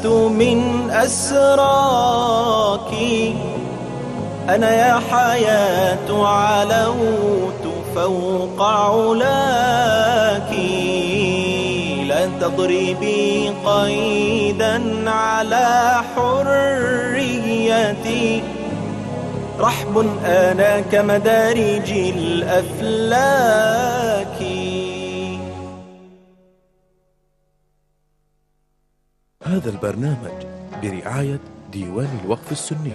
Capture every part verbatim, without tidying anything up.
من أسراك، أنا يا حياة علوت فوق علاك، لا تضربي قيدا على حريتي، رحب أنا كمدارج الأفلاك. هذا البرنامج برعاية ديوان الوقف السني.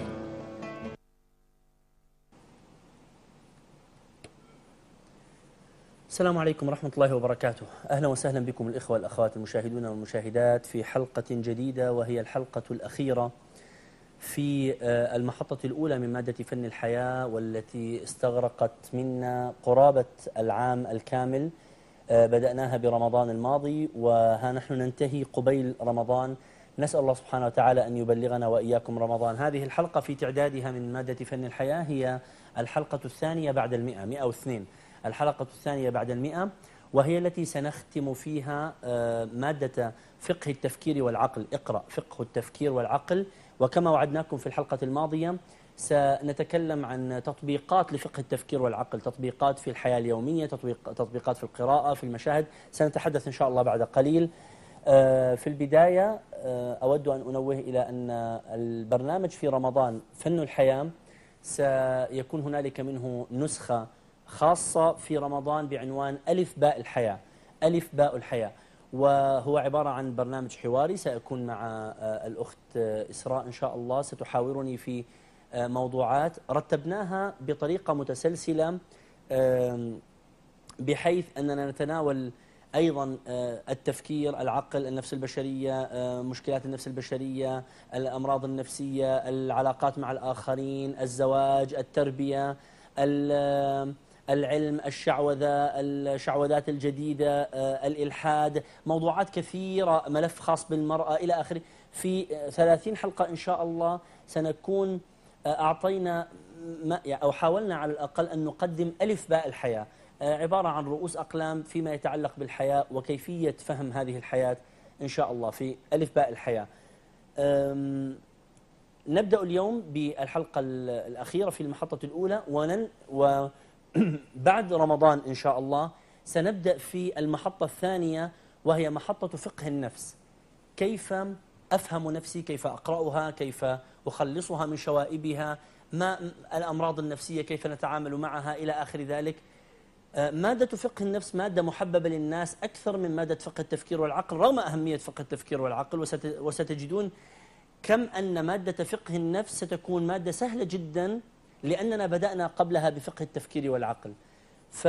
السلام عليكم ورحمة الله وبركاته. أهلا وسهلا بكم الإخوة والأخوات المشاهدون والمشاهدات في حلقة جديدة، وهي الحلقة الأخيرة في المحطة الأولى من مادة فن الحياة، والتي استغرقت منا قرابة العام الكامل. بدأناها برمضان الماضي وها نحن ننتهي قبيل رمضان. نسأل الله سبحانه وتعالى أن يبلغنا وإياكم رمضان. هذه الحلقة في تعدادها من مادة فن الحياة هي الحلقة الثانية بعد المئة، مئة واثنين، الحلقة الثانية بعد المئة، وهي التي سنختم فيها مادة فقه التفكير والعقل. اقرأ فقه التفكير والعقل. وكما وعدناكم في الحلقة الماضية سنتكلم عن تطبيقات لفقه التفكير والعقل، تطبيقات في الحياة اليومية، تطبيق تطبيقات في القراءة، في المشاهد. سنتحدث إن شاء الله بعد قليل. في البداية أود أن أنوه إلى أن البرنامج في رمضان فن الحياة سيكون هنالك منه نسخة خاصة في رمضان بعنوان ألف باء الحياة. ألف باء الحياة، وهو عبارة عن برنامج حواري سأكون مع الأخت إسراء إن شاء الله، ستحاورني في موضوعات رتبناها بطريقة متسلسلة، بحيث أننا نتناول أيضا التفكير، العقل، النفس البشرية، مشكلات النفس البشرية، الأمراض النفسية، العلاقات مع الآخرين، الزواج، التربية، العلم، الشعوذة، الشعوذات الجديدة، الإلحاد، موضوعات كثيرة، ملف خاص بالمرأة إلى آخره. في ثلاثين حلقة إن شاء الله سنكون أعطينا أو حاولنا على الأقل أن نقدم ألف باء الحياة، عبارة عن رؤوس أقلام فيما يتعلق بالحياة وكيفية فهم هذه الحياة إن شاء الله في ألف باء الحياة. نبدأ اليوم بالحلقة الأخيرة في المحطة الأولى، ونن وبعد رمضان إن شاء الله سنبدأ في المحطة الثانية، وهي محطة فقه النفس. كيف أفهم نفسي، كيف أقرأها، كيف أخلصها من شوائبها، ما الأمراض النفسية، كيف نتعامل معها إلى آخر ذلك. مادة فقه النفس مادة محببة للناس أكثر من مادة فقه التفكير والعقل، رغم أهمية فقه التفكير والعقل. وستجدون كم أن مادة فقه النفس ستكون مادة سهلة جدا، لأننا بدأنا قبلها بفقه التفكير والعقل. ف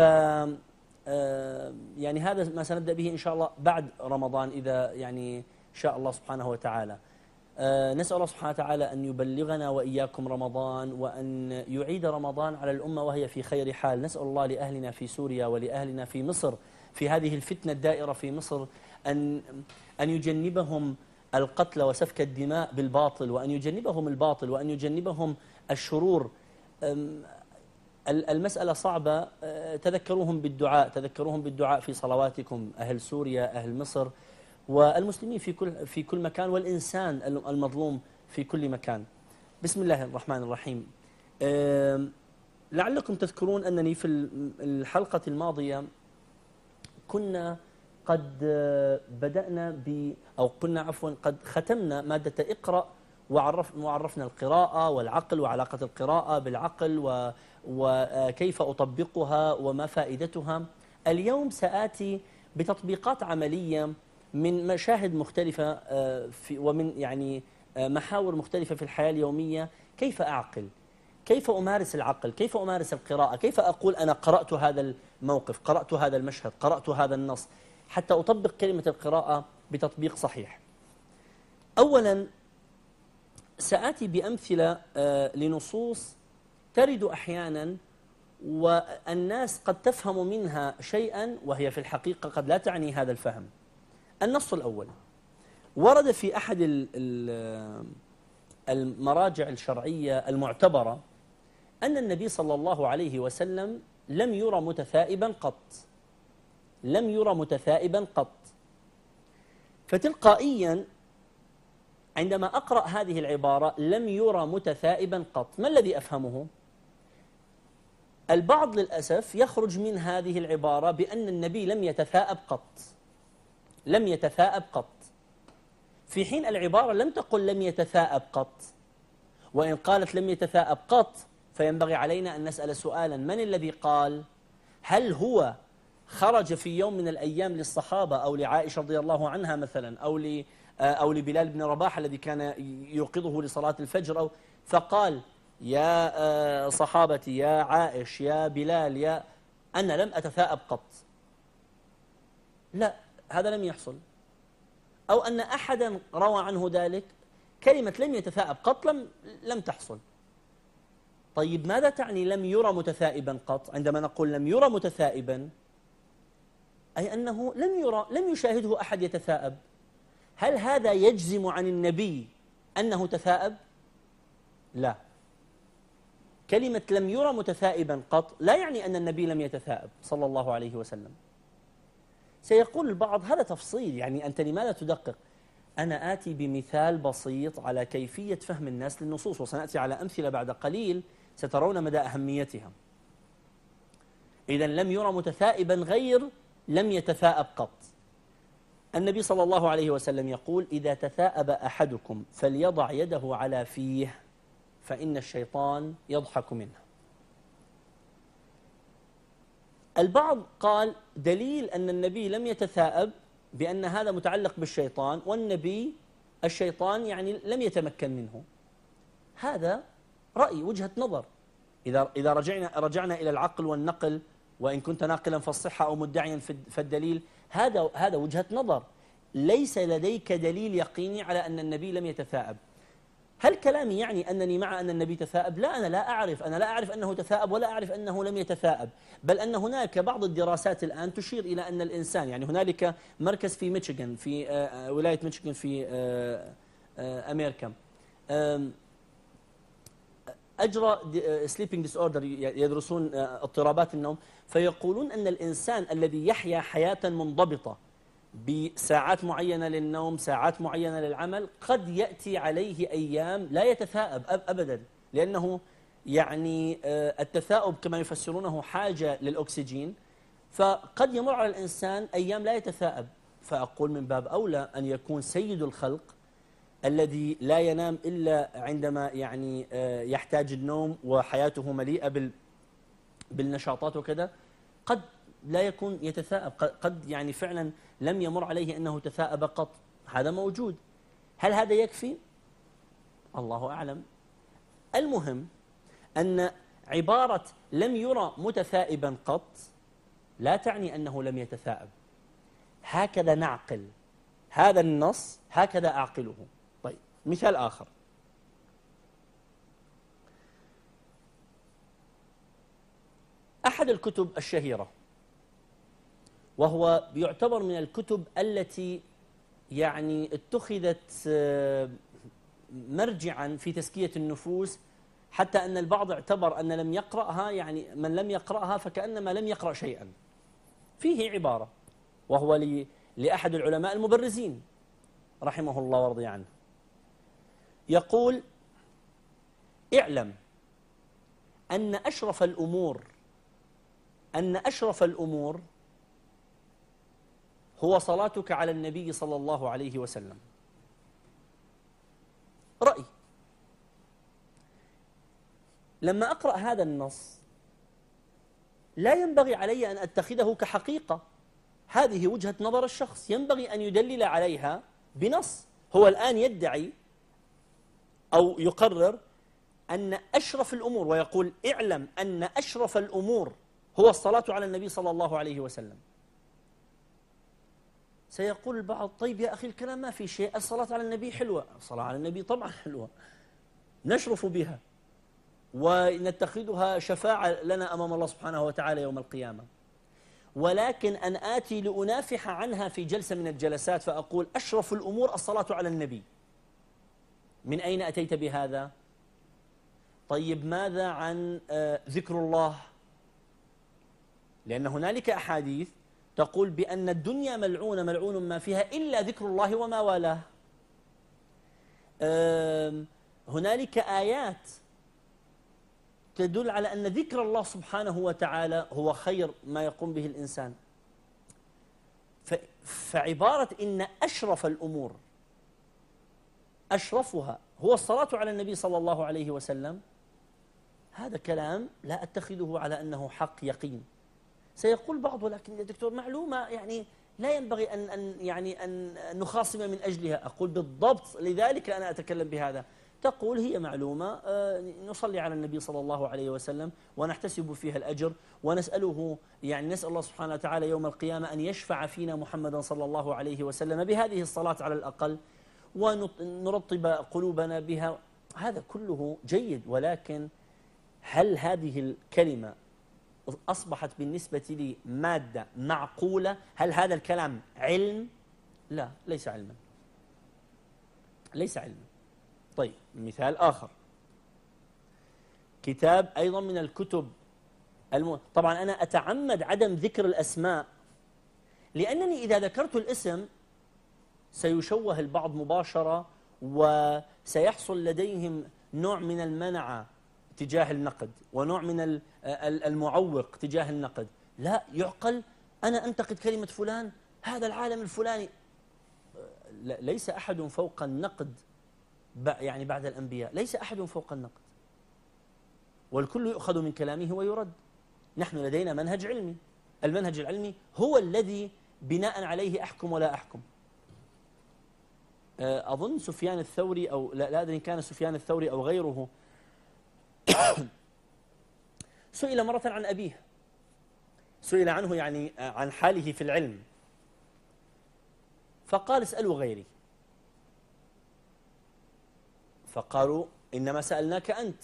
يعني هذا ما سنبدأ به إن شاء الله بعد رمضان، إذا يعني شاء الله سبحانه وتعالى. نسأل الله سبحانه وتعالى أن يبلغنا وإياكم رمضان، وأن يعيد رمضان على الأمة وهي في خير حال. نسأل الله لأهلنا في سوريا ولأهلنا في مصر في هذه الفتنة الدائرة في مصر أن أن يجنبهم القتل وسفك الدماء بالباطل، وأن يجنبهم الباطل، وأن يجنبهم الشرور. المسألة صعبة. تذكروهم بالدعاء، تذكروهم بالدعاء في صلواتكم، أهل سوريا، أهل مصر، والمسلمين في كل في كل مكان، والإنسان المظلوم في كل مكان. بسم الله الرحمن الرحيم. لعلكم تذكرون أنني في الحلقة الماضية كنا قد بدأنا ب أو كنا عفوا قد ختمنا مادة اقرأ، وعرف وعرفنا القراءة والعقل وعلاقة القراءة بالعقل و وكيف أطبقها وما فائدتها. اليوم سآتي بتطبيقات عملية من مشاهد مختلفة في ومن يعني محاور مختلفة في الحياة اليومية. كيف أعقل، كيف أمارس العقل، كيف أمارس القراءة، كيف أقول أنا قرأت هذا الموقف، قرأت هذا المشهد، قرأت هذا النص، حتى أطبق كلمة القراءة بتطبيق صحيح. أولا سآتي بأمثلة لنصوص ترد أحيانا والناس قد تفهم منها شيئا وهي في الحقيقة قد لا تعني هذا الفهم. النص الأول ورد في أحد المراجع الشرعية المعتبرة أن النبي صلى الله عليه وسلم لم يرى متثائبا قط، لم يرى متثائبا قط. فتلقائيا عندما أقرأ هذه العبارة لم يرى متثائبا قط، ما الذي أفهمه؟ البعض للأسف يخرج من هذه العبارة بأن النبي لم يتثاءب قط، لم يتثاءب قط، في حين العبارة لم تقل لم يتثاءب قط. وإن قالت لم يتثاءب قط فينبغي علينا أن نسأل سؤالا: من الذي قال؟ هل هو خرج في يوم من الأيام للصحابة أو لعائشة رضي الله عنها مثلا، أو ل أو لبلال بن رباح الذي كان يوقظه لصلاة الفجر، أو فقال: يا صحابتي، يا عائش، يا بلال، يا أنا لم أتثاءب قط؟ لا، هذا لم يحصل. أو أن أحدا روى عنه ذلك، كلمة لم يتثاءب قط لم لم تحصل. طيب ماذا تعني لم يرى متثائبا قط؟ عندما نقول لم يرى متثائبا أي أنه لم يرى، لم يشاهده أحد يتثاءب. هل هذا يجزم عن النبي أنه تثاءب؟ لا. كلمة لم يرى متثائبا قط لا يعني أن النبي لم يتثاءب صلى الله عليه وسلم. سيقول البعض: هذا تفصيل، يعني أنت لماذا تدقق؟ أنا آتي بمثال بسيط على كيفية فهم الناس للنصوص، وسنأتي على أمثلة بعد قليل سترون مدى أهميتها. إذن لم يرى متثائبا غير لم يتثاءب قط. النبي صلى الله عليه وسلم يقول: إذا تثاءب أحدكم فليضع يده على فيه فإن الشيطان يضحك منه. البعض قال دليل أن النبي لم يتثاءب بأن هذا متعلق بالشيطان، والنبي الشيطان يعني لم يتمكن منه. هذا رأي، وجهة نظر. إذا إذا رجعنا رجعنا إلى العقل والنقل، وإن كنت ناقلا فالصحة أو مدعيا فالدليل، هذا هذا وجهة نظر. ليس لديك دليل يقيني على أن النبي لم يتثاءب. هل كلامي يعني أنني مع أن النبي تثاءب؟ لا، أنا لا أعرف، أنا لا أعرف أنه تثاءب ولا أعرف أنه لم يتثاءب، بل أن هناك بعض الدراسات الآن تشير إلى أن الإنسان، يعني هنالك مركز في ميشيغان، في ولاية ميشيغان في أمريكا، أجرى سليبينج ديس أوردر، يدرسون اضطرابات النوم، فيقولون أن الإنسان الذي يحيا حياة منضبطة بساعات معينة للنوم، ساعات معينة للعمل، قد يأتي عليه أيام لا يتثاءب أبدا، لأنه يعني التثاؤب كما يفسرونه حاجة للأكسجين، فقد يمر على الإنسان أيام لا يتثاءب. فأقول من باب أولى أن يكون سيد الخلق الذي لا ينام إلا عندما يعني يحتاج النوم وحياته مليئة بالنشاطات وكذا، قد لا يكون يتثاءب، قد يعني فعلا لم يمر عليه أنه تثاءب قط. هذا موجود. هل هذا يكفي؟ الله أعلم. المهم أن عبارة لم يرى متثائبا قط لا تعني أنه لم يتثاءب. هكذا نعقل هذا النص، هكذا أعقله. طيب، مثال آخر: أحد الكتب الشهيرة، وهو يعتبر من الكتب التي يعني اتخذت مرجعا في تزكية النفوس، حتى أن البعض اعتبر أن لم يقرأها، يعني من لم يقرأها فكأنما لم يقرأ شيئا. فيه عبارة، وهو لأحد العلماء المبرزين رحمه الله ورضي عنه، يقول: اعلم أن أشرف الأمور أن أشرف الأمور هو صلاتك على النبي صلى الله عليه وسلم. رأي. لما أقرأ هذا النص لا ينبغي علي أن أتخذه كحقيقة، هذه وجهة نظر الشخص، ينبغي أن يدلل عليها بنص. هو الآن يدعي أو يقرر أن أشرف الأمور، ويقول: اعلم أن أشرف الأمور هو الصلاة على النبي صلى الله عليه وسلم. سيقول البعض: طيب يا أخي الكلام ما في شيء، الصلاة على النبي حلوة. الصلاة على النبي طبعا حلوة، نشرف بها ونتخذها شفاعة لنا أمام الله سبحانه وتعالى يوم القيامة، ولكن أن آتي لأنافح عنها في جلسة من الجلسات فأقول أشرف الأمور الصلاة على النبي، من أين أتيت بهذا؟ طيب ماذا عن ذكر الله؟ لأن هنالك أحاديث تقول بأن الدنيا ملعونة ملعون ما فيها إلا ذكر الله وما والاه. هنالك آيات تدل على أن ذكر الله سبحانه وتعالى هو خير ما يقوم به الإنسان. فعبارة إن أشرف الأمور أشرفها هو الصلاة على النبي صلى الله عليه وسلم، هذا كلام لا أتخذه على أنه حق يقين. سيقول بعض ولكن يا دكتور معلومة يعني لا ينبغي أن أن يعني أن نخاصم من أجلها. أقول بالضبط، لذلك أنا أتكلم بهذا. تقول هي معلومة نصلي على النبي صلى الله عليه وسلم ونحتسب فيها الأجر، ونسأله يعني نسأل الله سبحانه وتعالى يوم القيامة أن يشفع فينا محمدا صلى الله عليه وسلم بهذه الصلاة على الأقل، ونرطب قلوبنا بها. هذا كله جيد، ولكن هل هذه الكلمة أصبحت بالنسبة لي مادة معقولة؟ هل هذا الكلام علم؟ لا، ليس علما، ليس علما. طيب مثال آخر، كتاب أيضا من الكتب الم... طبعا أنا أتعمد عدم ذكر الأسماء، لأنني إذا ذكرت الاسم سيشوه البعض مباشرة، وسيحصل لديهم نوع من المنعة تجاه النقد، ونوع من المعوق تجاه النقد. لا يعقل أنا أنتقد كلمة فلان، هذا العالم الفلاني. ليس أحد فوق النقد، يعني بعد الأنبياء ليس أحد فوق النقد، والكل يؤخذ من كلامه ويرد. نحن لدينا منهج علمي، المنهج العلمي هو الذي بناء عليه أحكم ولا أحكم. أظن سفيان الثوري أو لا أدري إن كان سفيان الثوري أو غيره سئل مرة عن أبيه، سئل عنه يعني عن حاله في العلم، فقال اسألوا غيري، فقالوا إنما سألناك أنت،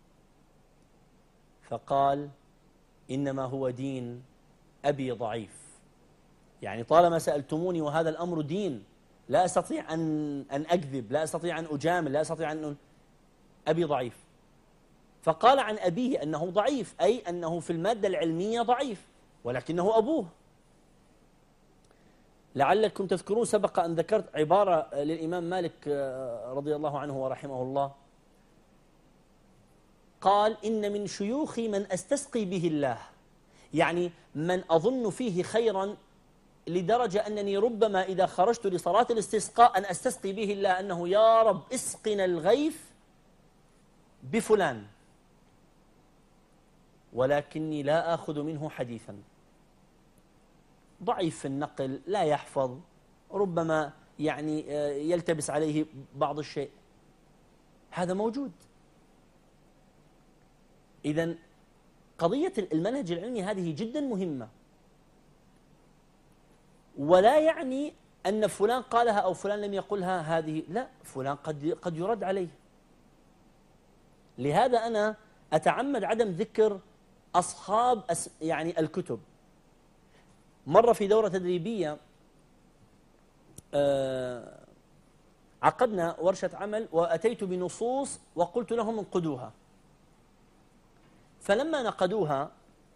فقال إنما هو دين أبي ضعيف، يعني طالما سألتموني وهذا الأمر دين لا أستطيع أن أن أكذب، لا أستطيع أن أجامل، لا أستطيع أن أبي ضعيف. فقال عن أبيه أنه ضعيف، أي أنه في المادة العلمية ضعيف، ولكنه أبوه. لعلكم تذكرون سبق أن ذكرت عبارة للإمام مالك رضي الله عنه ورحمه الله، قال إن من شيوخي من أستسقي به الله، يعني من أظن فيه خيرا لدرجة أنني ربما إذا خرجت لصلاة الاستسقاء أن أستسقي به الله، أنه يا رب اسقنا الغيث بفلان، ولكني لا آخذ منه حديثا، ضعيف في النقل، لا يحفظ، ربما يعني يلتبس عليه بعض الشيء. هذا موجود. إذن قضية المنهج العلمي هذه جدا مهمة، ولا يعني أن فلان قالها أو فلان لم يقلها، هذه لا، فلان قد قد يرد عليه. لهذا أنا أتعمد عدم ذكر أصحاب يعني الكتب. مرة في دورة تدريبية عقدنا ورشة عمل، وأتيت بنصوص وقلت لهم انقدوها، فلما نقدوها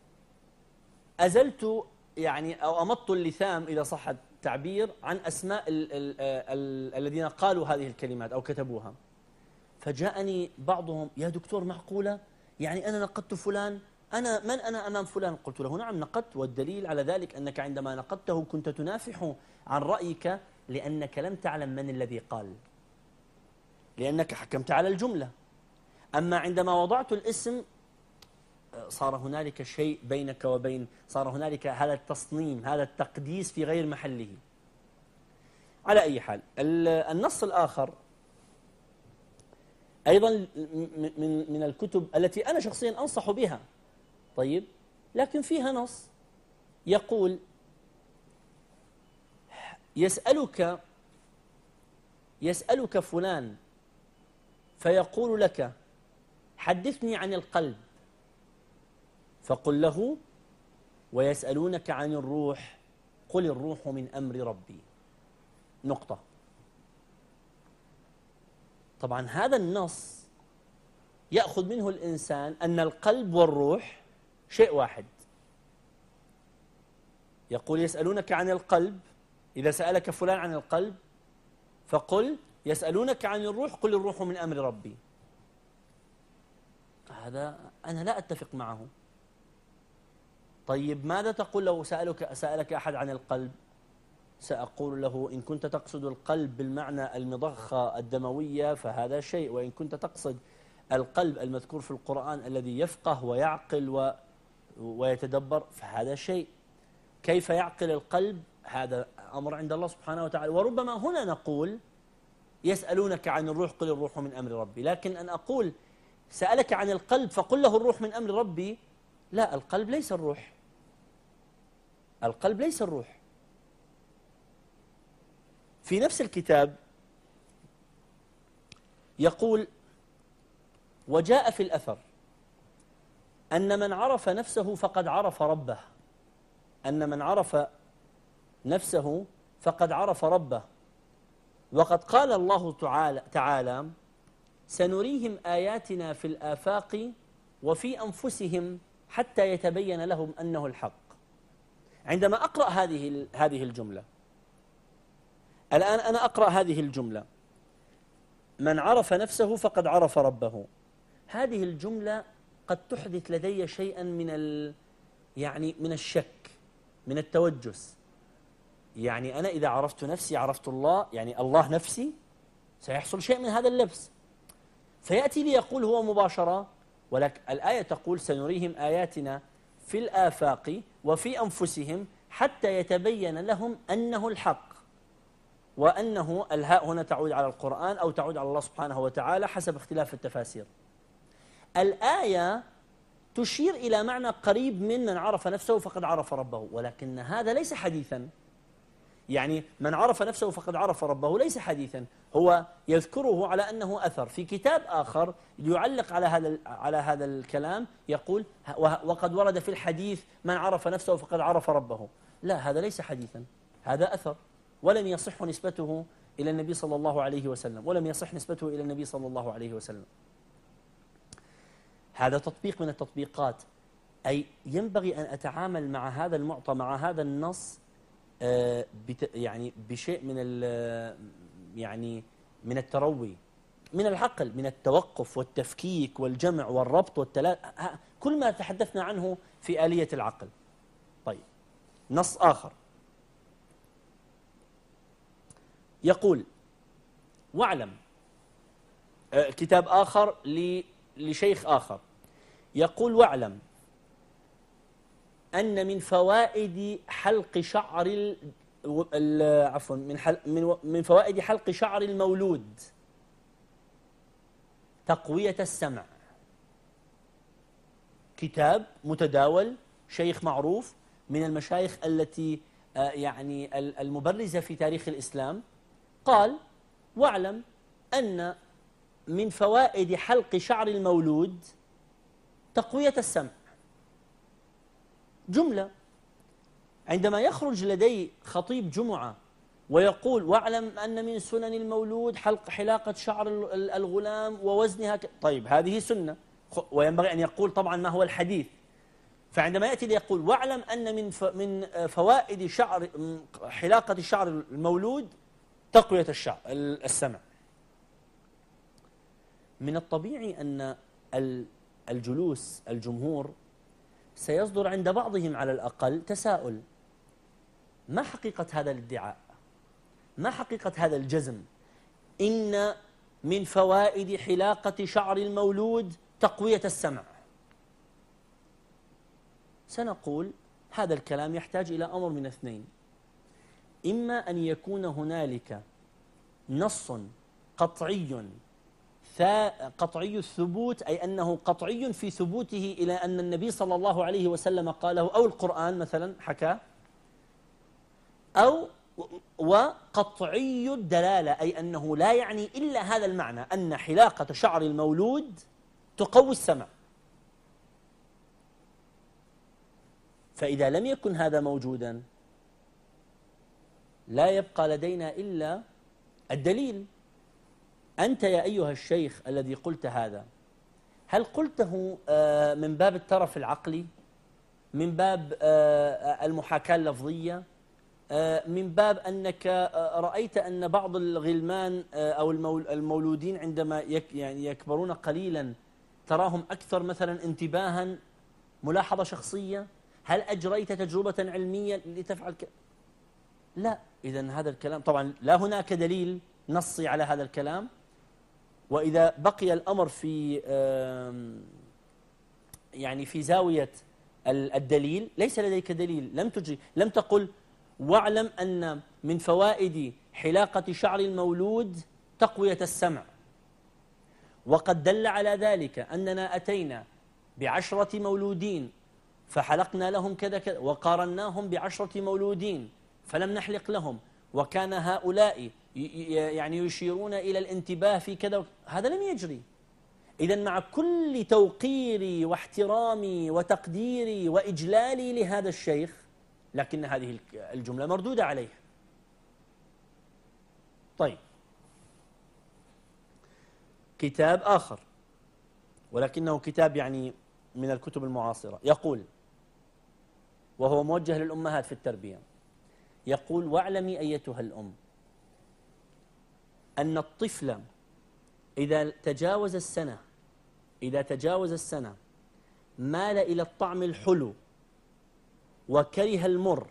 أزلت يعني أو أمط اللثام إذا صح التعبير عن أسماء ال ال ال الذين قالوا هذه الكلمات أو كتبوها. فجاءني بعضهم يا دكتور معقولة؟ يعني أنا نقدت فلان، أنا من أنا أمام فلان؟ قلت له نعم نقدت، والدليل على ذلك أنك عندما نقدته كنت تنافح عن رأيك، لأنك لم تعلم من الذي قال، لأنك حكمت على الجملة. أما عندما وضعت الاسم صار هنالك شيء بينك وبين، صار هنالك هذا التصنيم، هذا التقديس في غير محله. على أي حال، النص الآخر أيضا من من الكتب التي أنا شخصيا أنصح بها، طيب، لكن فيها نص يقول يسألك يسألك فلان فيقول لك حدثني عن القلب، فقل له ويسألونك عن الروح قل الروح من أمر ربي، نقطة. طبعا هذا النص يأخذ منه الإنسان أن القلب والروح شيء واحد. يقول يسألونك عن القلب، إذا سألك فلان عن القلب فقل يسألونك عن الروح قل الروح من أمر ربي. هذا أنا لا أتفق معه. طيب ماذا تقول لو سألك سألك أحد عن القلب؟ سأقول له إن كنت تقصد القلب بالمعنى المضخة الدموية فهذا شيء، وإن كنت تقصد القلب المذكور في القرآن الذي يفقه ويعقل و ويتدبر فهذا شيء. كيف يعقل القلب؟ هذا أمر عند الله سبحانه وتعالى. وربما هنا نقول يسألونك عن الروح قل الروح من أمر ربي، لكن أن أقول سألك عن القلب فقل له الروح من أمر ربي، لا، القلب ليس الروح، القلب ليس الروح. في نفس الكتاب يقول وجاء في الأثر أن من عرف نفسه فقد عرف ربه، أن من عرف نفسه فقد عرف ربه. وقد قال الله تعالى, تعالى سنريهم آياتنا في الآفاق وفي أنفسهم حتى يتبين لهم أنه الحق. عندما أقرأ هذه هذه الجملة الآن، أنا أقرأ هذه الجملة من عرف نفسه فقد عرف ربه، هذه الجملة قد تحدث لدي شيئا من ال يعني من الشك، من التوجس. يعني أنا إذا عرفت نفسي عرفت الله، يعني الله نفسي، سيحصل شيء من هذا اللبس. فيأتي لي يقول هو مباشرة، ولكن الآية تقول سنريهم آياتنا في الآفاق وفي أنفسهم حتى يتبين لهم أنه الحق، وأنه الهاء هنا تعود على القرآن أو تعود على الله سبحانه وتعالى حسب اختلاف التفاسير. الآية تشير إلى معنى قريب من من عرف نفسه فقد عرف ربه، ولكن هذا ليس حديثا. يعني من عرف نفسه فقد عرف ربه ليس حديثا، هو يذكره على أنه أثر. في كتاب آخر يعلق على هذا على هذا الكلام يقول وقد ورد في الحديث من عرف نفسه فقد عرف ربه. لا، هذا ليس حديثا، هذا أثر، ولم يصح نسبته إلى النبي صلى الله عليه وسلم، ولم يصح نسبته إلى النبي صلى الله عليه وسلم. هذا تطبيق من التطبيقات، أي ينبغي أن أتعامل مع هذا المعطى، مع هذا النص يعني بشيء من يعني من التروي، من العقل، من التوقف والتفكيك والجمع والربط والتلا، كل ما تحدثنا عنه في آلية العقل. طيب، نص آخر يقول واعلم، كتاب آخر لشيخ آخر يقول واعلم أن من فوائد حلق شعر عفوا من من من فوائد حلق شعر المولود تقوية السمع. كتاب متداول، شيخ معروف من المشايخ التي يعني المبرزة في تاريخ الإسلام، قال واعلم أن من فوائد حلق شعر المولود تقوية السمع. جملة. عندما يخرج لدي خطيب جمعة ويقول واعلم أن من سنن المولود حلق حلاقة شعر الغلام ووزنها ك... طيب هذه سنة، وينبغي أن يقول طبعا ما هو الحديث. فعندما يأتي ليقول واعلم أن من ف... من فوائد شعر حلاقة شعر المولود تقوية الشعر السمع، من الطبيعي أن الجلوس الجمهور سيصدر عند بعضهم على الأقل تساؤل: ما حقيقة هذا الادعاء؟ ما حقيقة هذا الجزم إن من فوائد حلاقة شعر المولود تقوية السمع؟ سنقول هذا الكلام يحتاج إلى أمر من اثنين: إما أن يكون هنالك نص قطعي قطعي الثبوت، أي أنه قطعي في ثبوته إلى أن النبي صلى الله عليه وسلم قاله أو القرآن مثلا حكاه، أو وقطعي الدلالة، أي أنه لا يعني إلا هذا المعنى، أن حلاقة شعر المولود تقوي السمع. فإذا لم يكن هذا موجودا لا يبقى لدينا إلا الدليل. أنت يا أيها الشيخ الذي قلت هذا، هل قلته من باب الترف العقلي، من باب المحاكاة اللفظية، من باب أنك رأيت أن بعض الغلمان أو المولودين عندما يعني يكبرون قليلا تراهم أكثر مثلا انتباها، ملاحظة شخصية؟ هل أجريت تجربة علمية لتفعل ك... لا. إذن هذا الكلام طبعا لا هناك دليل نصي على هذا الكلام، وإذا بقي الأمر في يعني في زاوية الدليل، ليس لديك دليل، لم تجري، لم تقل واعلم أن من فوائد حلاقة شعر المولود تقوية السمع، وقد دل على ذلك أننا أتينا بعشرة مولودين فحلقنا لهم كذا كذا، وقارناهم بعشرة مولودين فلم نحلق لهم، وكان هؤلاء يعني يشيرون إلى الانتباه في كذا، هذا لم يجري. إذن مع كل توقيري واحترامي وتقديري وإجلالي لهذا الشيخ، لكن هذه الجملة مردودة عليه. طيب، كتاب آخر ولكنه كتاب يعني من الكتب المعاصرة، يقول، وهو موجه للأمهات في التربية، يقول: واعلمي أيتها الأم أن الطفل إذا تجاوز السنة إذا تجاوز السنة مال إلى الطعم الحلو وكره المر،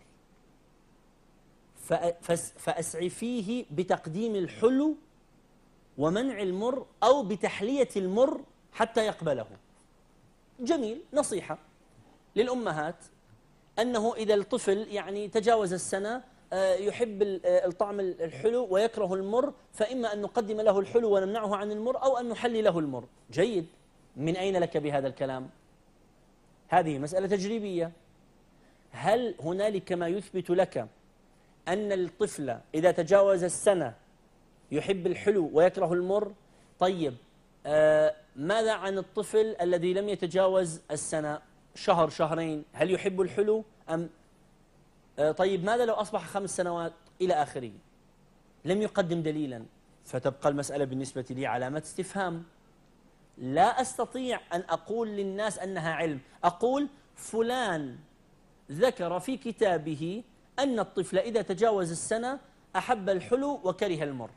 فأسعفيه بتقديم الحلو ومنع المر أو بتحلية المر حتى يقبله. جميل، نصيحة للأمهات أنه إذا الطفل يعني تجاوز السنة يحب الطعم الحلو ويكره المر، فإما أن نقدم له الحلو ونمنعه عن المر، أو أن نحلي له المر. جيد، من أين لك بهذا الكلام؟ هذه مسألة تجريبية. هل هنالك ما يثبت لك أن الطفل إذا تجاوز السنة يحب الحلو ويكره المر؟ طيب، آه ماذا عن الطفل الذي لم يتجاوز السنة، شهر شهرين، هل يحب الحلو أم آه طيب ماذا لو أصبح خمس سنوات إلى آخره؟ لم يقدم دليلا، فتبقى المسألة بالنسبة لي علامة استفهام. لا أستطيع أن أقول للناس أنها علم، أقول فلان ذكر في كتابه أن الطفل إذا تجاوز السنة أحب الحلو وكره المر،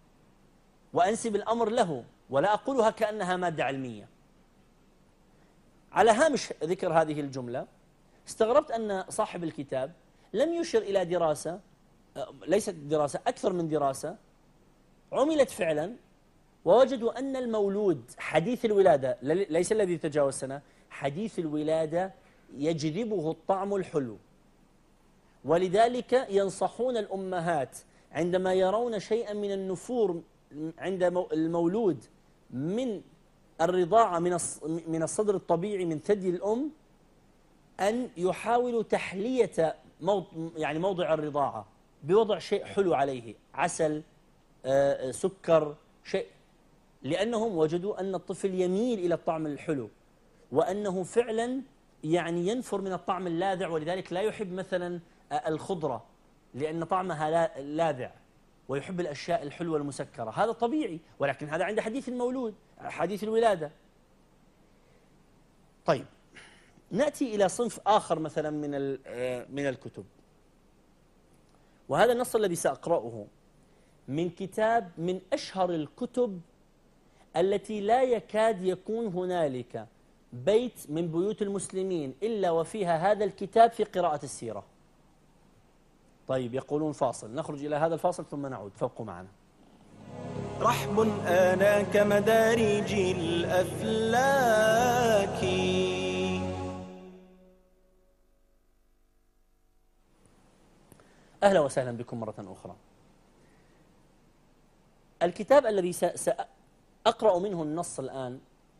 وأنسب الأمر له، ولا أقولها كأنها مادة علمية. على هامش ذكر هذه الجملة استغربت أن صاحب الكتاب لم يشر إلى دراسة، ليست دراسة، أكثر من دراسة عملت فعلا، ووجدوا أن المولود حديث الولادة، ليس الذي تجاوز سنة، حديث الولادة يجذبه الطعم الحلو، ولذلك ينصحون الأمهات عندما يرون شيئا من النفور عند المولود من الرضاعة من الصدر الطبيعي من ثدي الأم أن يحاولوا تحلية يعني موضع الرضاعة بوضع شيء حلو عليه، عسل، سكر، شيء، لأنهم وجدوا أن الطفل يميل إلى الطعم الحلو، وأنه فعلا يعني ينفر من الطعم اللاذع، ولذلك لا يحب مثلا الخضرة لأن طعمها لاذع، ويحب الأشياء الحلوة المسكرة. هذا طبيعي، ولكن هذا عند حديث المولود، حديث الولادة. طيب، نأتي إلى صنف آخر مثلا من من الكتب، وهذا النص الذي سأقرأه من كتاب من أشهر الكتب التي لا يكاد يكون هنالك بيت من بيوت المسلمين إلا وفيها هذا الكتاب في قراءة السيرة. طيب، يقولون فاصل، نخرج إلى هذا الفاصل ثم نعود، فابقوا معنا. رحب آناك مدارج الأفلاك. أهلا وسهلا بكم مرة أخرى. الكتاب الذي سأقرأ منه النص الآن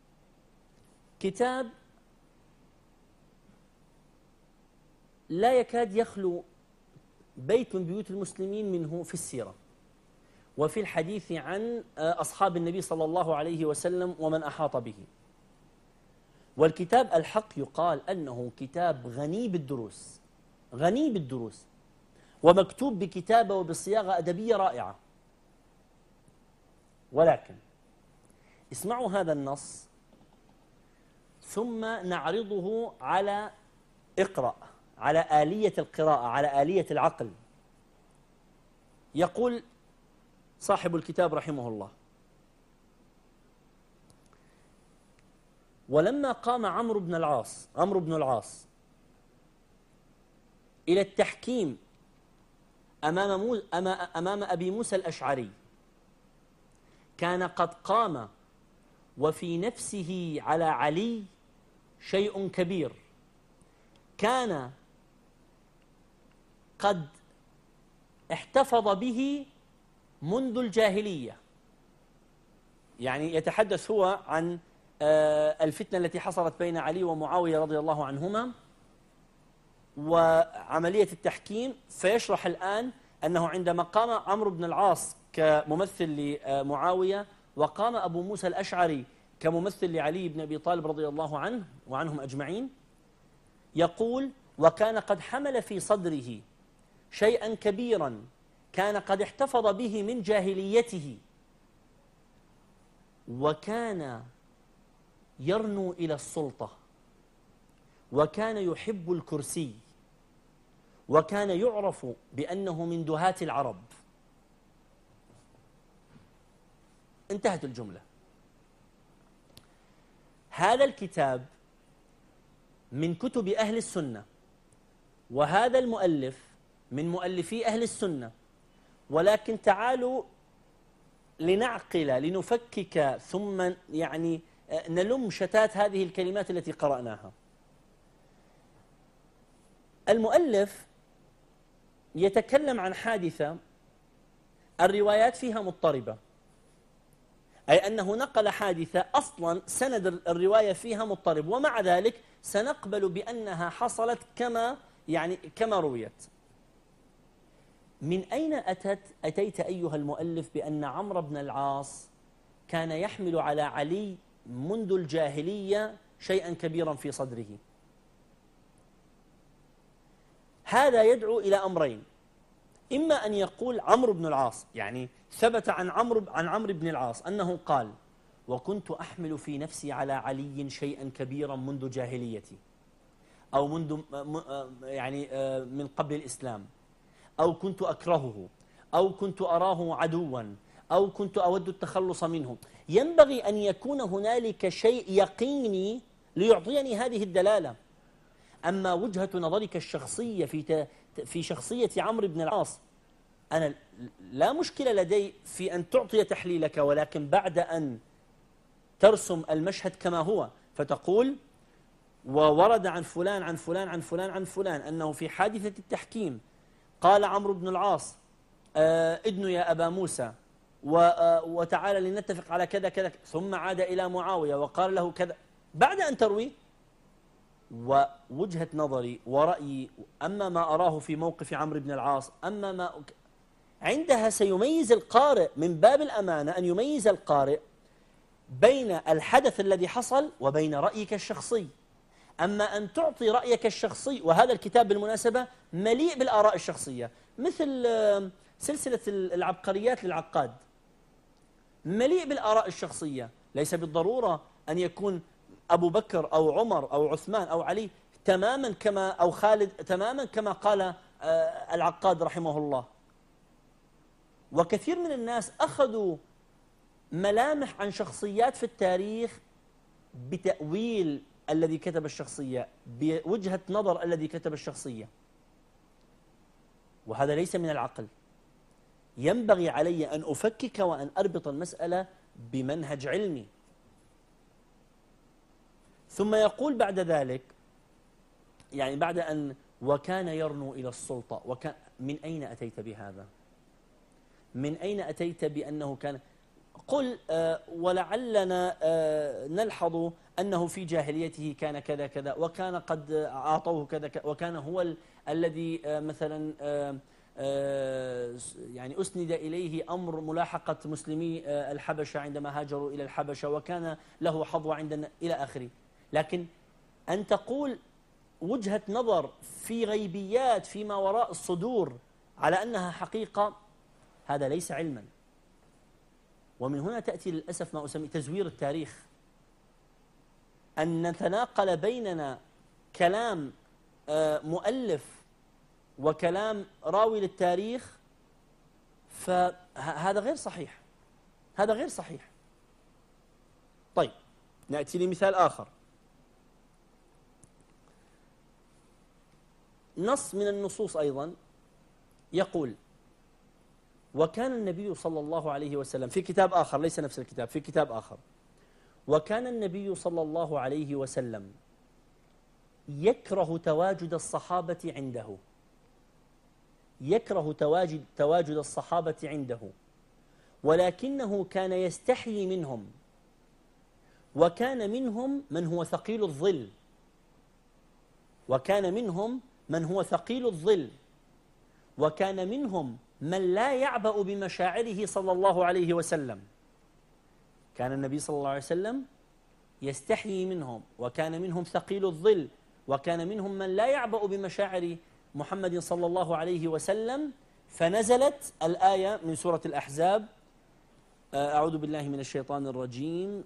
كتاب لا يكاد يخلو بيت من بيوت المسلمين منه في السيرة وفي الحديث عن أصحاب النبي صلى الله عليه وسلم ومن أحاط به. والكتاب الحق يقال أنه كتاب غني بالدروس، غني بالدروس، ومكتوب بكتابة وبصياغة أدبية رائعة. ولكن اسمعوا هذا النص ثم نعرضه على اقرأ، على آلية القراءة، على آلية العقل. يقول صاحب الكتاب رحمه الله: ولما قام عمرو بن العاص عمرو بن العاص إلى التحكيم أمام مو أمام أبي موسى الأشعري، كان قد قام وفي نفسه على علي شيء كبير، كان قد احتفظ به منذ الجاهلية. يعني يتحدث هو عن الفتنة التي حصلت بين علي ومعاوية رضي الله عنهما وعملية التحكيم، فيشرح الآن أنه عندما قام عمرو بن العاص كممثل لمعاوية وقام أبو موسى الأشعري كممثل لعلي بن أبي طالب رضي الله عنه وعنهم أجمعين، يقول: وكان قد حمل في صدره شيئا كبيرا كان قد احتفظ به من جاهليته، وكان يرنو إلى السلطة، وكان يحب الكرسي، وكان يعرف بأنه من دهاة العرب. انتهت الجملة. هذا الكتاب من كتب أهل السنة، وهذا المؤلف من مؤلفي أهل السنة، ولكن تعالوا لنعقل لنفكك ثم يعني نلم شتات هذه الكلمات التي قرأناها. المؤلف يتكلم عن حادثة الروايات فيها مضطربة، أي أنه نقل حادثة أصلا سند الرواية فيها مضطرب، ومع ذلك سنقبل بأنها حصلت كما يعني كما رويت. من أين أتت أتيت أيها المؤلف بأن عمرو بن العاص كان يحمل على علي منذ الجاهلية شيئا كبيرا في صدره؟ هذا يدعو إلى أمرين: إما أن يقول عمرو بن العاص، يعني ثبت عن عمرو عن عمرو بن العاص أنه قال: وكنت أحمل في نفسي على علي شيئا كبيرا منذ جاهليتي، أو منذ يعني من قبل الإسلام، أو كنت أكرهه، أو كنت أراه عدوا، أو كنت أود التخلص منه. ينبغي أن يكون هنالك شيء يقيني ليعطيني هذه الدلالة. أما وجهة نظرك الشخصية في في شخصية عمرو بن العاص، أنا لا مشكلة لدي في أن تعطي تحليلك، ولكن بعد أن ترسم المشهد كما هو فتقول: وورد عن فلان عن فلان عن فلان عن فلان أنه في حادثة التحكيم قال عمرو بن العاص: آه ادن يا أبا موسى وتعالى لنتفق على كذا كذا، ثم عاد إلى معاوية وقال له كذا، بعد أن تروي. ووجهة نظري ورأيي، أما ما أراه في موقف عمرو بن العاص، أما ما عندها سيميز القارئ من باب الأمانة أن يميز القارئ بين الحدث الذي حصل وبين رأيك الشخصي. أما أن تعطي رأيك الشخصي، وهذا الكتاب بالمناسبة مليء بالآراء الشخصية، مثل سلسلة العبقريات للعقاد، مليء بالآراء الشخصية. ليس بالضرورة أن يكون أبو بكر أو عمر أو عثمان أو علي تماما كما أو خالد تماما كما قال العقاد رحمه الله. وكثير من الناس أخذوا ملامح عن شخصيات في التاريخ بتأويل الذي كتب الشخصية، بوجهة نظر الذي كتب الشخصية، وهذا ليس من العقل. ينبغي علي أن أفكك وأن أربط المسألة بمنهج علمي. ثم يقول بعد ذلك، يعني بعد أن وكان يرنو إلى السلطة، وكان من أين أتيت بهذا؟ من أين أتيت بأنه كان؟ قل آه ولعلنا آه نلحظ أنه في جاهليته كان كذا كذا، وكان قد أعطوه كذا كذا، وكان هو ال الذي آه مثلا آه آه يعني أسند إليه أمر ملاحقة مسلمي آه الحبشة عندما هاجروا إلى الحبشة، وكان له حظوة عندنا إلى آخره. لكن أن تقول وجهة نظر في غيبيات فيما وراء الصدور على أنها حقيقة، هذا ليس علما. ومن هنا تأتي للأسف ما أسميه تزوير التاريخ، أن نتناقل بيننا كلام مؤلف وكلام راوي للتاريخ، فهذا غير صحيح، هذا غير صحيح. طيب نأتي لمثال آخر. نص من النصوص أيضا يقول: وكان النبي صلى الله عليه وسلم، في كتاب آخر ليس نفس الكتاب، في كتاب آخر: وكان النبي صلى الله عليه وسلم يكره تواجد الصحابة عنده، يكره تواجد تواجد الصحابة عنده، ولكنه كان يستحيي منهم، وكان منهم من هو ثقيل الظل، وكان منهم من هو ثقيل الظل، وكان منهم من لا يعبأ بمشاعره صلى الله عليه وسلم. كان النبي صلى الله عليه وسلم يستحيي منهم، وكان منهم ثقيل الظل، وكان منهم من لا يعبأ بمشاعر محمد صلى الله عليه وسلم. فنزلت الآية من سورة الأحزاب: أعوذ بالله من الشيطان الرجيم،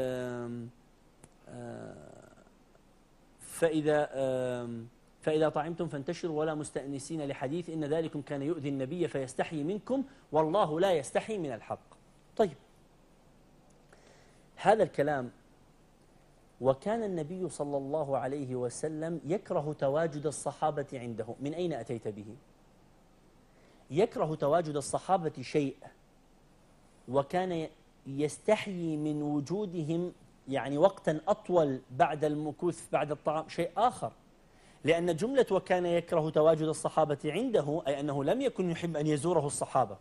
فإذا فإذا طعمتم فانتشروا ولا مستأنسين لحديث إن ذلكم كان يؤذي النبي فيستحيي منكم والله لا يستحيي من الحق. طيب، هذا الكلام: وكان النبي صلى الله عليه وسلم يكره تواجد الصحابة عنده، من أين أتيت به؟ يكره تواجد الصحابة شيء، وكان يستحيي من وجودهم يعني وقتا أطول بعد المكوث بعد الطعام شيء آخر. لأن جملة وكان يكره تواجد الصحابة عنده أي أنه لم يكن يحب أن يزوره الصحابة.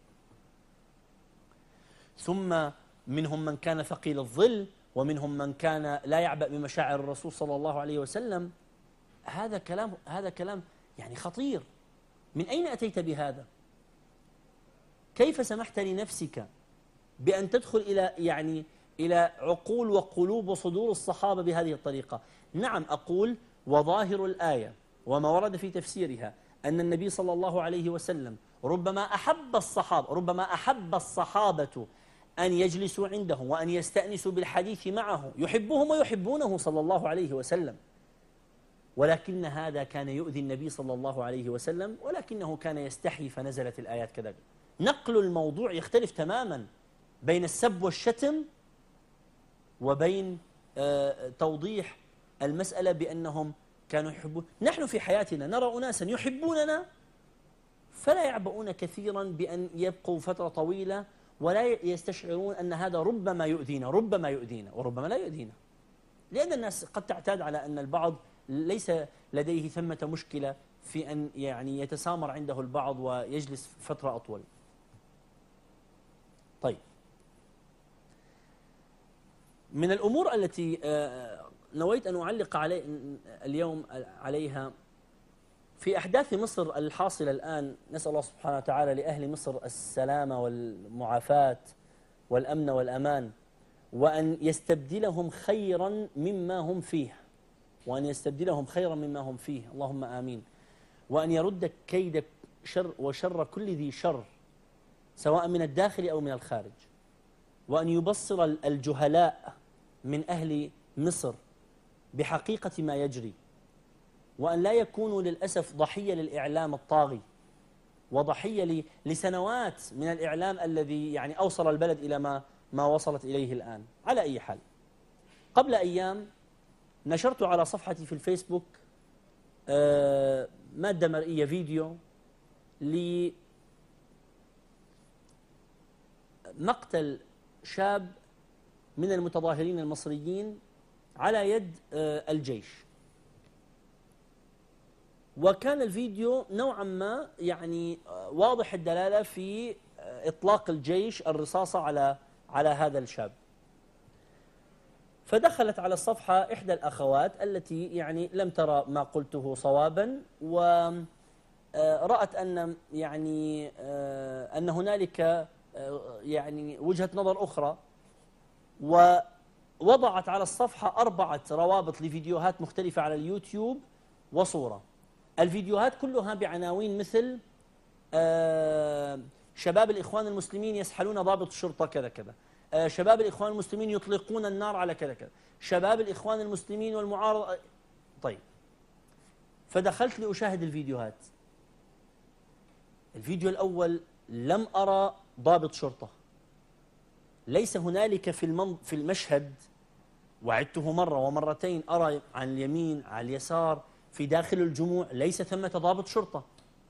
ثم منهم من كان ثقيل الظل، ومنهم من كان لا يعبأ بمشاعر الرسول صلى الله عليه وسلم. هذا كلام هذا كلام يعني خطير. من أين أتيت بهذا؟ كيف سمحت لنفسك بأن تدخل إلى يعني إلى عقول وقلوب وصدور الصحابة بهذه الطريقة؟ نعم، أقول وظاهر الآية وما ورد في تفسيرها أن النبي صلى الله عليه وسلم ربما أحب الصحابة ربما أحب الصحابة أن يجلسوا عنده وأن يستأنسوا بالحديث معه، يحبهم ويحبونه صلى الله عليه وسلم، ولكن هذا كان يؤذي النبي صلى الله عليه وسلم، ولكنه كان يستحي فنزلت الآيات كذلك. نقل الموضوع يختلف تماما بين السب والشتم وبين آه توضيح المسألة بأنهم كانوا يحبون. نحن في حياتنا نرى أناسا يحبوننا فلا يعبؤون كثيرا بأن يبقوا فترة طويلة ولا يستشعرون أن هذا ربما يؤذينا ربما يؤذينا وربما لا يؤذينا، لأن الناس قد تعتاد على أن البعض ليس لديه ثمة مشكلة في أن يعني يتسامر عنده البعض ويجلس فترة أطول. طيب، من الأمور التي نويت أن أعلق علي اليوم عليها في أحداث مصر الحاصلة الآن، نسأل الله سبحانه وتعالى لأهل مصر السلامة والمعافاة والأمن والأمان، وأن يستبدلهم خيرا مما هم فيه وأن يستبدلهم خيرا مما هم فيه اللهم آمين، وأن يرد كيد شر وشر كل ذي شر سواء من الداخل أو من الخارج، وأن يبصر الجهلاء من أهل مصر بحقيقة ما يجري، وأن لا يكونوا للأسف ضحية للإعلام الطاغي وضحية لسنوات من الإعلام الذي يعني أوصل البلد إلى ما ما وصلت إليه الآن. على أي حال، قبل أيام نشرت على صفحتي في الفيسبوك مادة مرئية فيديو لمقتل شاب من المتظاهرين المصريين على يد الجيش، وكان الفيديو نوعا ما يعني واضح الدلالة في إطلاق الجيش الرصاصة على على هذا الشاب. فدخلت على الصفحة إحدى الأخوات التي يعني لم ترى ما قلته صوابا، ورأت أن يعني أن هنالك يعني وجهة نظر أخرى، ووضعت على الصفحة أربعة روابط لفيديوهات مختلفة على اليوتيوب وصورة. الفيديوهات كلها بعناوين مثل شباب الإخوان المسلمين يسحلون ضابط الشرطة كذا كذا، شباب الإخوان المسلمين يطلقون النار على كذا كذا، شباب الإخوان المسلمين والمعارضة. طيب، فدخلت لأشاهد الفيديوهات. الفيديو الأول لم أرى ضابط شرطة. ليس هنالك في في المشهد، وعدته مرة ومرتين، أرى عن اليمين على اليسار في داخل الجموع ليس ثمة ضابط شرطة.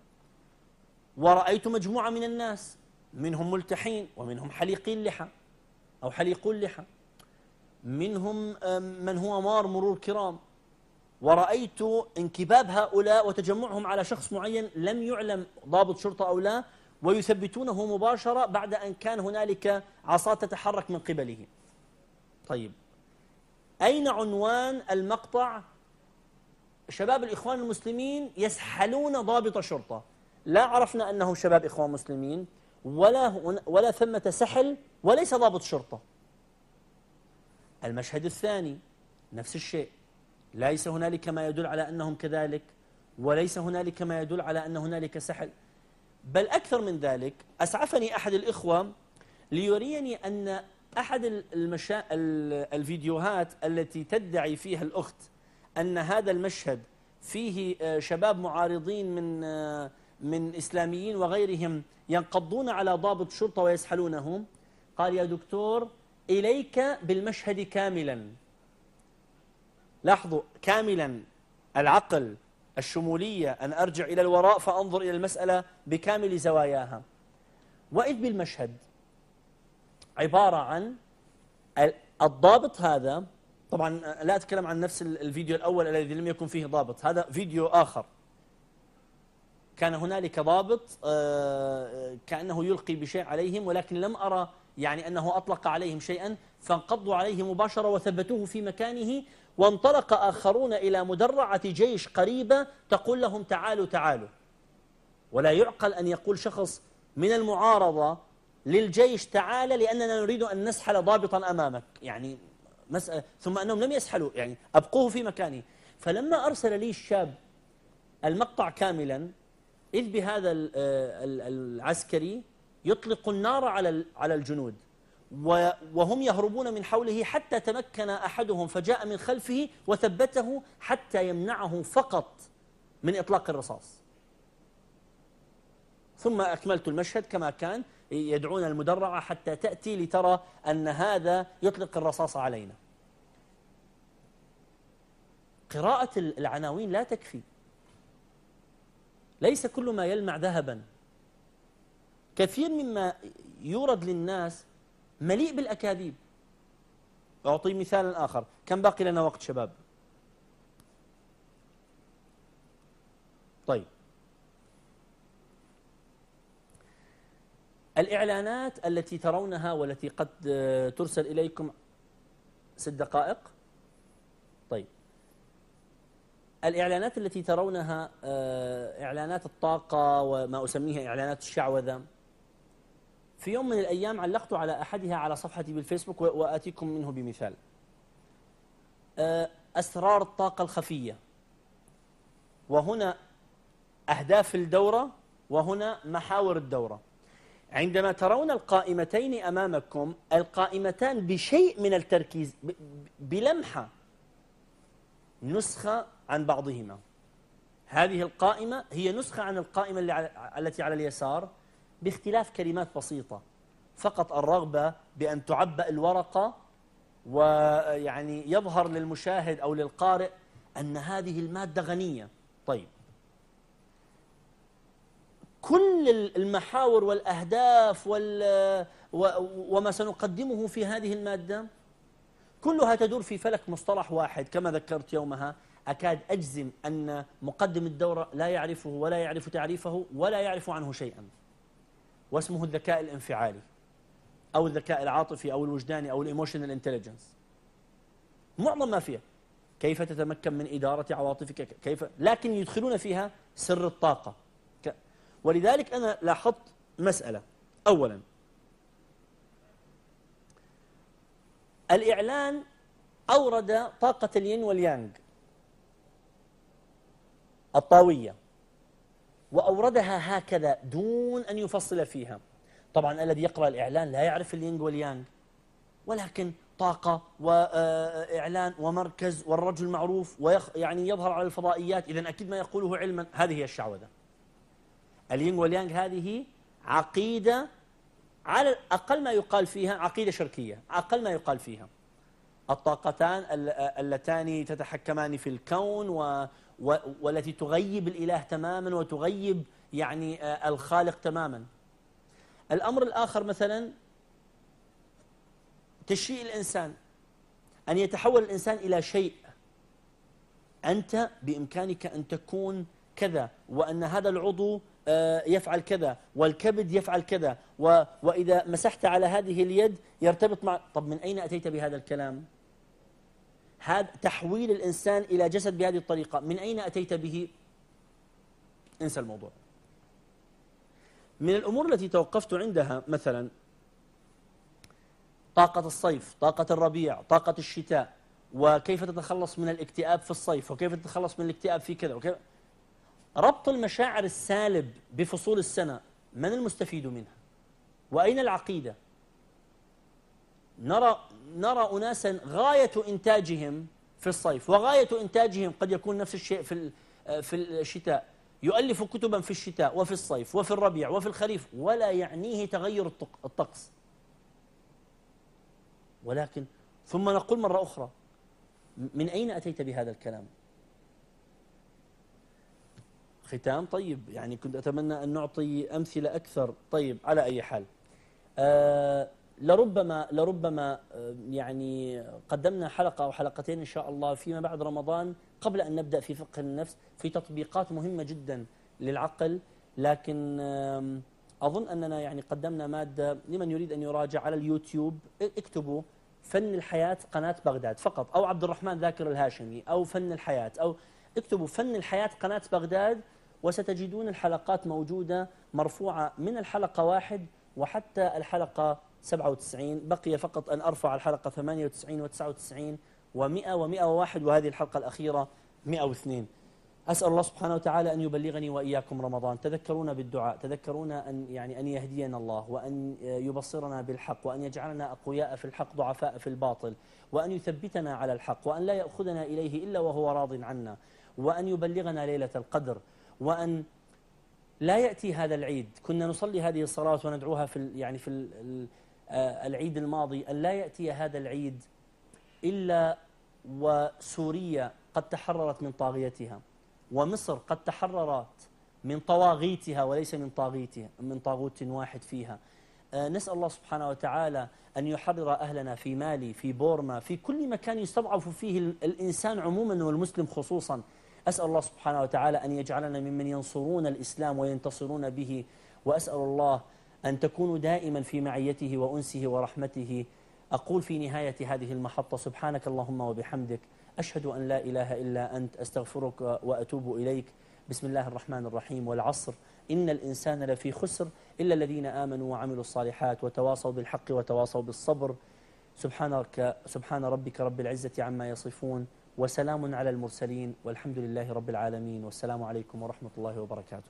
ورأيت مجموعة من الناس منهم ملتحين ومنهم حليقي اللحى أو حليقو اللحى، منهم من هو مار مرور كرام، ورأيت انكباب هؤلاء وتجمعهم على شخص معين لم يعلم ضابط شرطة أو لا، ويثبتونه مباشرة بعد أن كان هنالك عصا تتحرك من قبله. طيب، أين عنوان المقطع؟ شباب الإخوان المسلمين يسحلون ضابط شرطة. لا عرفنا أنه شباب إخوان مسلمين ولا ولا ثمة سحل وليس ضابط شرطة. المشهد الثاني نفس الشيء، ليس هنالك ما يدل على أنهم كذلك، وليس هنالك ما يدل على أن هنالك سحل. بل أكثر من ذلك، أسعفني أحد الإخوة ليريني أن أحد المشا... الفيديوهات التي تدعي فيها الأخت أن هذا المشهد فيه شباب معارضين من من إسلاميين وغيرهم ينقضون على ضابط شرطة ويسحلونهم، قال: يا دكتور إليك بالمشهد كاملا. لاحظوا، كاملا، العقل، الشمولية، أن أرجع إلى الوراء فأنظر إلى المسألة بكامل زواياها. وإذ بالمشهد عبارة عن الضابط هذا، طبعا لا أتكلم عن نفس الفيديو الأول الذي لم يكن فيه ضابط، هذا فيديو آخر كان هنالك ضابط كأنه يلقي بشيء عليهم، ولكن لم أرى يعني أنه أطلق عليهم شيئا، فانقضوا عليه مباشرة وثبتوه في مكانه، وانطلق آخرون إلى مدرعة جيش قريبة تقول لهم تعالوا تعالوا. ولا يعقل أن يقول شخص من المعارضة للجيش تعال لأننا نريد أن نسحل ضابطا أمامك، يعني مسألة، ثم أنهم لم يسحلوا، يعني أبقوه في مكانه. فلما أرسل لي الشاب المقطع كاملا، إذ بهذا العسكري يطلق النار على على الجنود وهم يهربون من حوله، حتى تمكن أحدهم فجاء من خلفه وثبته حتى يمنعه فقط من إطلاق الرصاص. ثم أكملت المشهد كما كان، يدعون المدرعة حتى تأتي لترى أن هذا يطلق الرصاص علينا. قراءة العناوين لا تكفي، ليس كل ما يلمع ذهبا. كثير مما يورد للناس مليء بالأكاذيب. أعطي مثالا آخر، كم باقي لنا وقت شباب؟ طيب، الإعلانات التي ترونها والتي قد ترسل إليكم، ست دقائق. طيب، الإعلانات التي ترونها إعلانات الطاقة وما أسميها إعلانات الشعوذة، في يوم من الأيام علقت على أحدها على صفحتي بالفيسبوك وآتيكم منه بمثال. أسرار الطاقة الخفية، وهنا أهداف الدورة، وهنا محاور الدورة. عندما ترون القائمتين أمامكم، القائمتان بشيء من التركيز، بلمحة، نسخة عن بعضهما. هذه القائمة هي نسخة عن القائمة التي على اليسار باختلاف كلمات بسيطة، فقط الرغبة بأن تعبأ الورقة ويعني يظهر للمشاهد أو للقارئ أن هذه المادة غنية. طيب، كل المحاور والأهداف وما سنقدمه في هذه المادة كلها تدور في فلك مصطلح واحد، كما ذكرت يومها. أكاد أجزم أن مقدم الدورة لا يعرفه ولا يعرف تعريفه ولا يعرف عنه شيئا، واسمه الذكاء الانفعالي أو الذكاء العاطفي أو الوجداني أو الإيموشنال انتليجنس. معظم ما فيها كيف تتمكن من إدارة عواطفك، كيف، لكن يدخلون فيها سر الطاقة. ولذلك أنا لاحظت مسألة. أولا، الإعلان أورد طاقة الين واليانغ الطاوية، وأوردها هكذا دون أن يفصل فيها. طبعا الذي يقرأ الإعلان لا يعرف الينغ واليانغ، ولكن طاقة وإعلان ومركز والرجل معروف ويعني يظهر على الفضائيات، إذن أكيد ما يقوله علما. هذه هي الشعوذة. الينغ واليانغ هذه عقيدة على أقل ما يقال فيها عقيدة شركية، أقل ما يقال فيها الطاقتان اللتان تتحكمان في الكون و و والتي تغيب الإله تماما وتغيب يعني الخالق تماما. الأمر الآخر مثلا تشريع الإنسان، أن يتحول الإنسان إلى شيء، أنت بإمكانك أن تكون كذا، وأن هذا العضو يفعل كذا، والكبد يفعل كذا، وإذا مسحت على هذه اليد يرتبط مع. طب من أين أتيت بهذا الكلام؟ هذا تحويل الإنسان إلى جسد بهذه الطريقة، من أين أتيت به؟ انسى الموضوع. من الأمور التي توقفت عندها مثلا طاقة الصيف، طاقة الربيع، طاقة الشتاء، وكيف تتخلص من الاكتئاب في الصيف، وكيف تتخلص من الاكتئاب في كذا، وكيف ربط المشاعر السالب بفصول السنة، من المستفيد منها؟ وأين العقيدة؟ نرى نرى أناسا غاية إنتاجهم في الصيف وغاية إنتاجهم قد يكون نفس الشيء في في الشتاء، يؤلف كتبا في الشتاء وفي الصيف وفي الربيع وفي الخريف، ولا يعنيه تغير الطقس. ولكن ثم نقول مرة أخرى، من أين أتيت بهذا الكلام؟ ختام. طيب يعني كنت أتمنى أن نعطي أمثلة أكثر. طيب على أي حال، آه لربما لربما آه يعني قدمنا حلقة أو حلقتين إن شاء الله فيما بعد رمضان قبل أن نبدأ في فقه النفس في تطبيقات مهمة جدا للعقل، لكن آه أظن أننا يعني قدمنا مادة لمن يريد أن يراجع على اليوتيوب. اكتبوا فن الحياة قناة بغداد فقط، أو عبد الرحمن ذاكر الهاشمي، أو فن الحياة، أو اكتبوا فن الحياة قناة بغداد، وستجدون الحلقات موجودة مرفوعة من الحلقة واحد وحتى الحلقة سبعة وتسعين. بقي فقط أن أرفع الحلقة ثمانية وتسعين وتسعة وتسعين ومئة ومئة وواحد، وهذه الحلقة الأخيرة مئة واثنين. أسأل الله سبحانه وتعالى أن يبلغني وإياكم رمضان. تذكرونا بالدعاء، تذكرونا أن يعني أن يهدينا الله، وأن يبصرنا بالحق، وأن يجعلنا أقوياء في الحق ضعفاء في الباطل، وأن يثبتنا على الحق، وأن لا يأخذنا إليه إلا وهو راض عنا، وأن يبلغنا ليلة القدر، وأن لا يأتي هذا العيد. كنا نصلي هذه الصلاة وندعوها في يعني في العيد الماضي، أن لا يأتي هذا العيد إلا وسوريا قد تحررت من طاغيتها، ومصر قد تحررت من طواغيتها وليس من طاغيتها من طاغوت واحد فيها. نسأل الله سبحانه وتعالى أن يحرر أهلنا في مالي، في بورما، في كل مكان يستضعف فيه الإنسان عموما والمسلم خصوصا. أسأل الله سبحانه وتعالى أن يجعلنا ممن ينصرون الإسلام وينتصرون به، وأسأل الله أن تكونوا دائما في معيته وأنسه ورحمته. أقول في نهاية هذه المحطة: سبحانك اللهم وبحمدك، أشهد أن لا إله إلا أنت، أستغفرك وأتوب إليك. بسم الله الرحمن الرحيم. والعصر إن الإنسان لفي خسر إلا الذين آمنوا وعملوا الصالحات وتواصوا بالحق وتواصوا بالصبر. سبحانك سبحان ربك رب العزة عما يصفون، وسلام على المرسلين، والحمد لله رب العالمين، والسلام عليكم ورحمة الله وبركاته.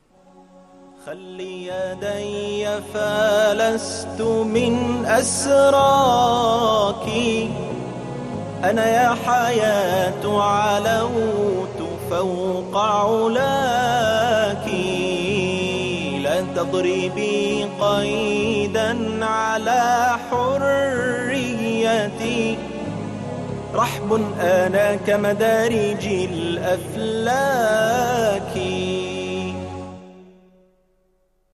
خلي يدي فلست من أسراك، أنا يا حياة علوت فوق علاك، لا تضربي قيدا على حريتي، رحب أنا كمدارج الأفلاك.